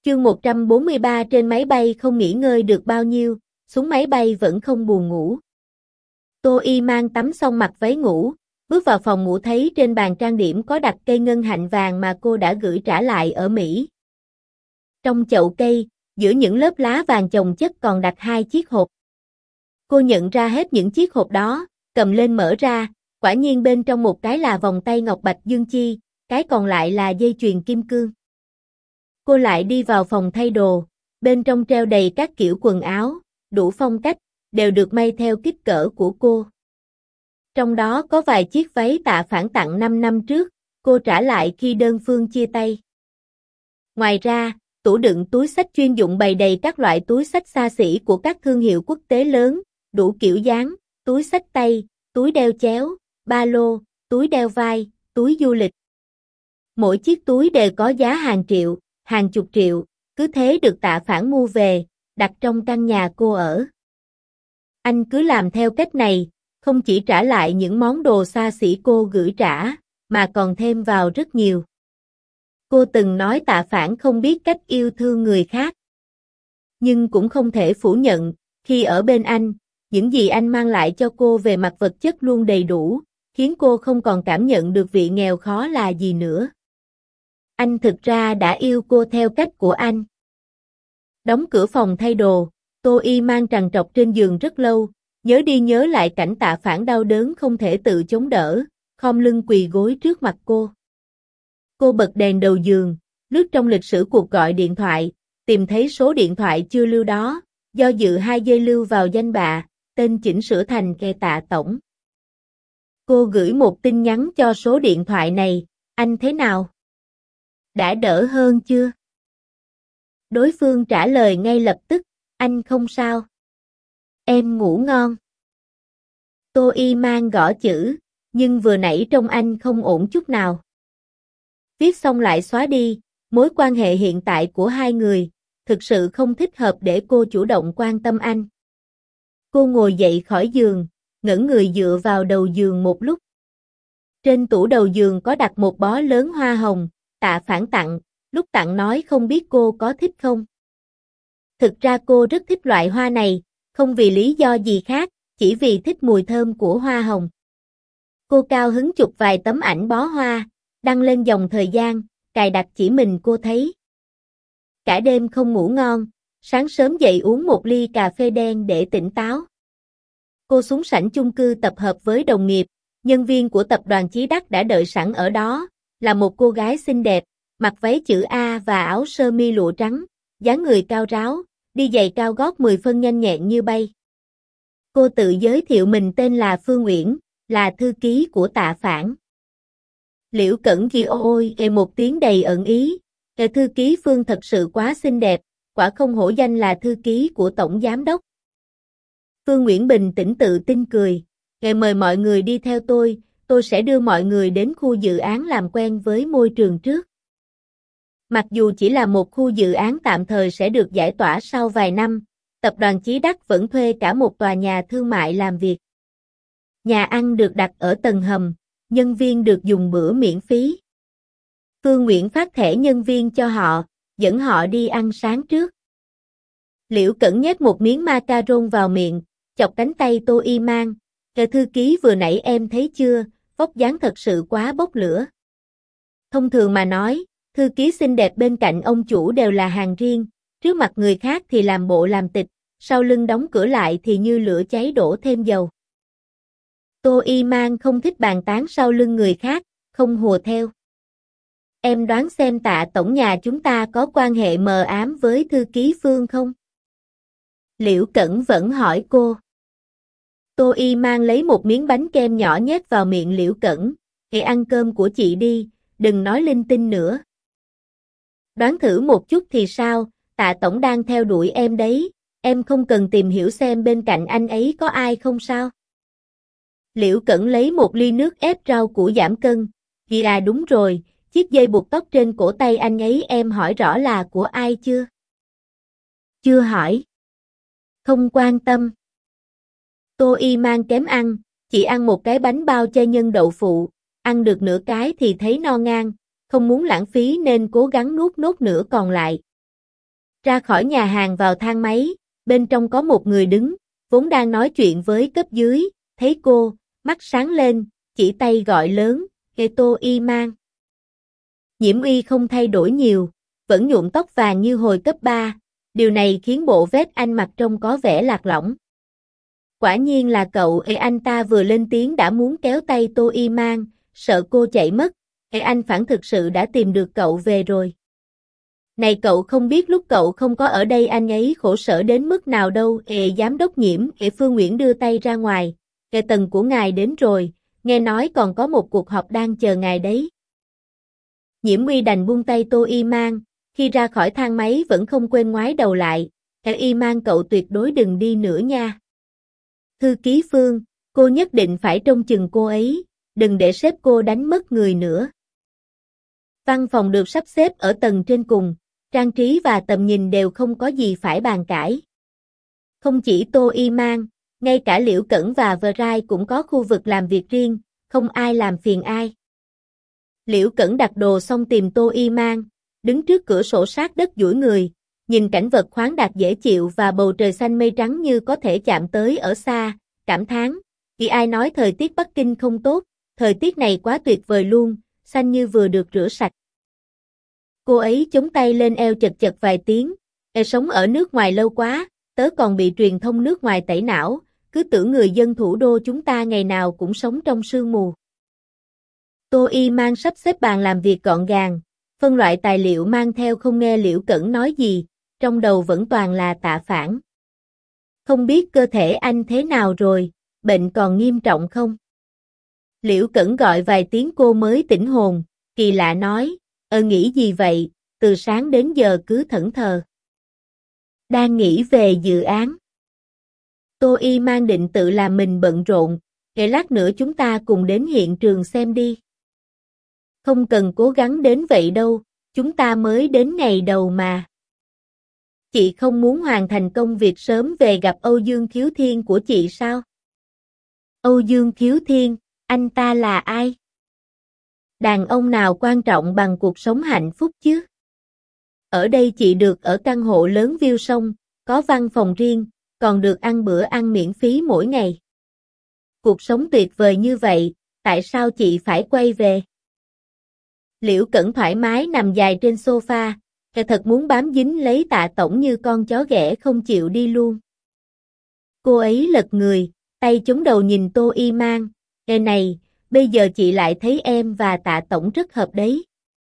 Chương 143 trên máy bay không nghỉ ngơi được bao nhiêu, xuống máy bay vẫn không buồn ngủ. Tô Y mang tắm xong mặc váy ngủ, bước vào phòng ngủ thấy trên bàn trang điểm có đặt cây ngân hạnh vàng mà cô đã gửi trả lại ở Mỹ. Trong chậu cây, giữa những lớp lá vàng chồng chất còn đặt 2 chiếc hộp. Cô nhận ra hết những chiếc hộp đó, cầm lên mở ra, quả nhiên bên trong một cái là vòng tay ngọc bạch dương chi, cái còn lại là dây chuyền kim cương. Cô lại đi vào phòng thay đồ, bên trong treo đầy các kiểu quần áo, đủ phong cách, đều được may theo kích cỡ của cô. Trong đó có vài chiếc váy Tạ Phản tặng 5 năm trước, cô trả lại khi đơn phương chia tay. Ngoài ra, tủ đựng túi xách chuyên dụng bày đầy các loại túi xách xa xỉ của các thương hiệu quốc tế lớn, đủ kiểu dáng, túi xách tay, túi đeo chéo, ba lô, túi đeo vai, túi du lịch. Mỗi chiếc túi đều có giá hàng triệu, hàng chục triệu, cứ thế được Tạ Phản mua về, đặt trong căn nhà cô ở. Anh cứ làm theo cách này, không chỉ trả lại những món đồ xa xỉ cô gửi trả, mà còn thêm vào rất nhiều. Cô từng nói Tạ Phản không biết cách yêu thương người khác. Nhưng cũng không thể phủ nhận, khi ở bên anh, những gì anh mang lại cho cô về mặt vật chất luôn đầy đủ, khiến cô không còn cảm nhận được vị nghèo khó là gì nữa. Anh thực ra đã yêu cô theo cách của anh. Đóng cửa phòng thay đồ, Tô Y mang trằn trọc trên giường rất lâu, nhớ đi nhớ lại cảnh Tạ Phản đau đớn không thể tự chống đỡ, khom lưng quỳ gối trước mặt cô. Cô bật đèn đầu giường, lướt trong lịch sử cuộc gọi điện thoại, tìm thấy số điện thoại chưa lưu đó, do dự 2 giây lưu vào danh bạ, tên chỉnh sửa thành Kè Tạ Tổng. Cô gửi một tin nhắn cho số điện thoại này, anh thế nào? Đã đỡ hơn chưa? Đối phương trả lời ngay lập tức, anh không sao. Em ngủ ngon. Tô Y mang gõ chữ, nhưng vừa nãy trông anh không ổn chút nào. Viết xong lại xóa đi, mối quan hệ hiện tại của hai người, thực sự không thích hợp để cô chủ động quan tâm anh. Cô ngồi dậy khỏi giường, ngẩng người dựa vào đầu giường một lúc. Trên tủ đầu giường có đặt một bó lớn hoa hồng, Tạ Phản tặng, lúc tặng nói không biết cô có thích không. Thực ra cô rất thích loại hoa này, không vì lý do gì khác, chỉ vì thích mùi thơm của hoa hồng. Cô cao hứng chụp vài tấm ảnh bó hoa, đăng lên dòng thời gian, cài đặt chỉ mình cô thấy. Cả đêm không ngủ ngon, sáng sớm dậy uống một ly cà phê đen để tỉnh táo. Cô xuống sảnh chung cư tập hợp với đồng nghiệp, nhân viên của tập đoàn Chí Đắc đã đợi sẵn ở đó, là một cô gái xinh đẹp, mặc váy chữ A và áo sơ mi lụa trắng, dáng người cao ráo, đi giày cao gót 10 phân nhanh nhẹn như bay. Cô tự giới thiệu mình tên là Phương Uyển, là thư ký của Tạ Phản. Liễu Cẩn ghi ôi một tiếng đầy ẩn ý, thư ký Phương thật sự quá xinh đẹp, quả không hổ danh là thư ký của tổng giám đốc. Phương Uyển bình tĩnh tự tin cười, mời mọi người đi theo tôi sẽ đưa mọi người đến khu dự án làm quen với môi trường trước. Mặc dù chỉ là một khu dự án tạm thời sẽ được giải tỏa sau vài năm, tập đoàn Chí Đắc vẫn thuê cả một tòa nhà thương mại làm việc. Nhà ăn được đặt ở tầng hầm, nhân viên được dùng bữa miễn phí. Phương Uyển phát thẻ nhân viên cho họ, dẫn họ đi ăn sáng trước. Liễu Cẩn nhét một miếng macaron vào miệng, chọc cánh tay Tô Y mang, thư ký vừa nãy em thấy chưa, vóc dáng thật sự quá bốc lửa. Thông thường mà nói, thư ký xinh đẹp bên cạnh ông chủ đều là hàng riêng, trước mặt người khác thì làm bộ làm tịch, sau lưng đóng cửa lại thì như lửa cháy đổ thêm dầu. Tô Y mang không thích bàn tán sau lưng người khác, không hùa theo. Em đoán xem Tạ tổng nhà chúng ta có quan hệ mờ ám với thư ký Phương không? Liễu Cẩn vẫn hỏi cô. Tô Y mang lấy một miếng bánh kem nhỏ nhét vào miệng Liễu Cẩn, "Hãy ăn cơm của chị đi, đừng nói linh tinh nữa." Đoán thử một chút thì sao, Tạ tổng đang theo đuổi em đấy, em không cần tìm hiểu xem bên cạnh anh ấy có ai không sao? Liễu Cẩn lấy một ly nước ép rau củ giảm cân, đúng rồi, chiếc dây buộc tóc trên cổ tay anh ấy em hỏi rõ là của ai chưa? Chưa hỏi. Không quan tâm. Tô Y mang kém ăn, chỉ ăn một cái bánh bao chay nhân đậu phụ, ăn được nửa cái thì thấy no ngang, không muốn lãng phí nên cố gắng nuốt nốt nửa còn lại. Ra khỏi nhà hàng vào thang máy, bên trong có một người đứng, vốn đang nói chuyện với cấp dưới, thấy cô, mắt sáng lên, chỉ tay gọi lớn, Tô Y Mang. Nhiễm Uy không thay đổi nhiều, vẫn nhuộm tóc vàng như hồi cấp 3, điều này khiến bộ vest anh mặc trông có vẻ lạc lõng. Quả nhiên là cậu. Anh ta vừa lên tiếng đã muốn kéo tay Tô Y Mang, sợ cô chạy mất. Anh Phản thực sự đã tìm được cậu về rồi. Này cậu không biết lúc cậu không có ở đây anh ấy khổ sở đến mức nào đâu. Giám đốc Nhiễm. Phương Nguyễn đưa tay ra ngoài. Tầng của ngài đến rồi, nghe nói còn có một cuộc họp đang chờ ngài đấy. Nhiễm Uy đành buông tay Tô Y Mang, khi ra khỏi thang máy vẫn không quên ngoái đầu lại. Y Mang cậu tuyệt đối đừng đi nữa nha. Thư ký Phương, cô nhất định phải trông chừng cô ấy, đừng để sếp cô đánh mất người nữa. Văn phòng được sắp xếp ở tầng trên cùng, trang trí và tầm nhìn đều không có gì phải bàn cãi. Không chỉ Tô Y Mang, ngay cả Liễu Cẩn và Vrai cũng có khu vực làm việc riêng, không ai làm phiền ai. Liễu Cẩn đặt đồ xong tìm Tô Y Mang, đứng trước cửa sổ sát đất duỗi người, nhìn cảnh vật khoáng đạt dễ chịu và bầu trời xanh mây trắng như có thể chạm tới ở xa, cảm thán, vì ai nói thời tiết Bắc Kinh không tốt, thời tiết này quá tuyệt vời luôn, xanh như vừa được rửa sạch. Cô ấy chống tay lên eo chật chật vài tiếng, sống ở nước ngoài lâu quá, tớ còn bị truyền thông nước ngoài tẩy não, cứ tưởng người dân thủ đô chúng ta ngày nào cũng sống trong sương mù. Tô Y Mang sắp xếp bàn làm việc gọn gàng, phân loại tài liệu mang theo không nghe Liễu Cẩn nói gì, trong đầu vẫn toàn là Tạ Phản. Không biết cơ thể anh thế nào rồi, bệnh còn nghiêm trọng không? Liễu Cẩn gọi vài tiếng cô mới tỉnh hồn, kỳ lạ nói, nghĩ gì vậy, từ sáng đến giờ cứ thẫn thờ. Đang nghĩ về dự án. Tô Y Mang định tự làm mình bận rộn, lát nữa chúng ta cùng đến hiện trường xem đi. Không cần cố gắng đến vậy đâu, chúng ta mới đến ngày đầu mà. Chị không muốn hoàn thành công việc sớm về gặp Âu Dương Khiếu Thiên của chị sao? Âu Dương Khiếu Thiên, anh ta là ai? Đàn ông nào quan trọng bằng cuộc sống hạnh phúc chứ? Ở đây chị được ở căn hộ lớn view sông, có văn phòng riêng, còn được ăn bữa ăn miễn phí mỗi ngày. Cuộc sống tuyệt vời như vậy, tại sao chị phải quay về? Liễu Cẩn thoải mái nằm dài trên sofa, thật muốn bám dính lấy Tạ tổng như con chó ghẻ không chịu đi luôn. Cô ấy lật người, tay chống đầu nhìn Tô Y Mang, này, bây giờ chị lại thấy em và Tạ tổng rất hợp đấy.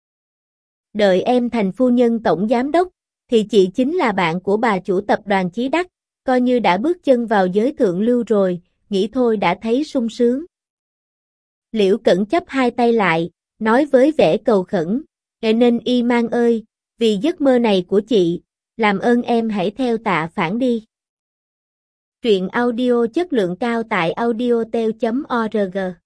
Đợi em thành phu nhân tổng giám đốc, thì chị chính là bạn của bà chủ tập đoàn Chí Đắc, coi như đã bước chân vào giới thượng lưu rồi, nghĩ thôi đã thấy sung sướng. Liễu Cẩn chắp hai tay lại, nói với vẻ cầu khẩn, nên Y Mang ơi, vì giấc mơ này của chị, làm ơn em hãy theo Tạ Phản đi. Truyện audio chất lượng cao tại audio.org